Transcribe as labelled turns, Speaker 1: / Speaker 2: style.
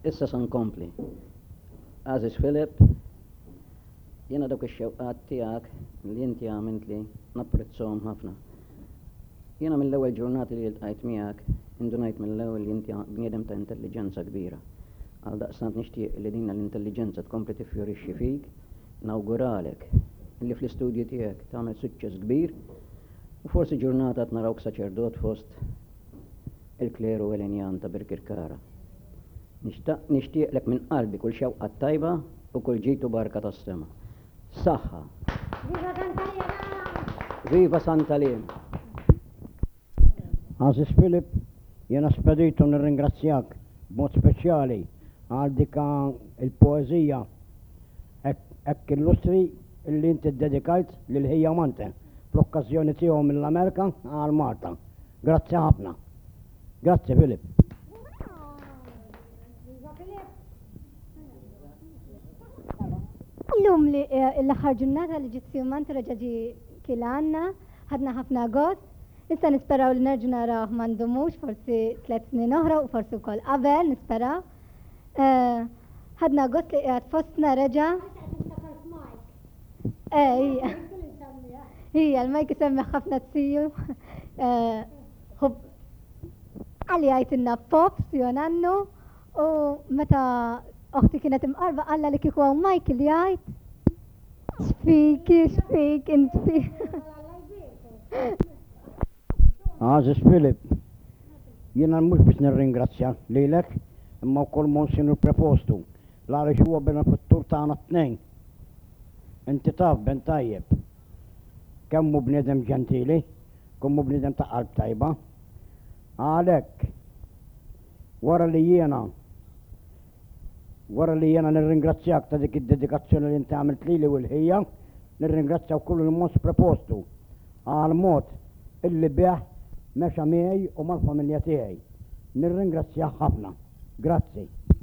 Speaker 1: Issa san kompli. Aziz Filip, jena dawk ix-xewqat tiegħek li inti għamilt li napprezzahom ħafna. Jena mill-ewwel ġurnati li ltqajt miegħek indunajt mill-ewwel li inti bniedem ta' intelligenza kbira. Għal daqstant nixtieq li din l-intelligenza tkompli tiffjorixxi fik, nawguralek li fl-istudji tiegħek tagħmel suċċess kbir u forsi ġurnata narawk saċerdot fost il-kleru Elenjan ta' Birkirkara. Nixtieqlek minn qalbi kull xewqa tajba u kull ġitu barka tas-sema. Saħħa. Viva Sant'Alem!
Speaker 2: Aziz Filip, jena speditu nirringrazzjak b'mod speċjali għal dika il-poezija ekk illustri illi inti dedikajt lil ħija Mante fl-okkażjoni tiegħu mill-Amerika għal Malta. Grazzi ħafna. Grazzi Filip.
Speaker 3: Illum li l-aħħar ġurnata li ġiet Mante reġaġi kilana, ħadna ħafna gost. Issa nisperaw li nerġu naraw m'għandhomux forsi 3 snin oħra u forsi wkoll qabel nisperaw. Ħadna gost li qiegħed fostna reġa'. Hija l-majk isemmeħ ħafna tsiju. Għalli għajtinna pops jonannu u meta oħti kienet imqarba qalla li kieku għaw majk li għajt. Xfik, inti.
Speaker 2: Aziz Filip, jena mux biex nirringrazzja lilek, imma wkoll Monsignor Prepostu, l-għalix huwa benefittur tagħna t-tnejn. Inti taf ben tajjeb, kemmu bniedem ġentili, kemmu bniedem ta' qalb tajba. Għalek, wara li jena nirringrazzjak ta' dik id-dedikazzjoni li inti għamilt lili u l-ħija, nirringrazzja wkoll il-Mons Prepostu għal-mod illi bieħ meċa miegħi u mal-familja tiegħi. Nirringrazzjah ħafna. Grazzi.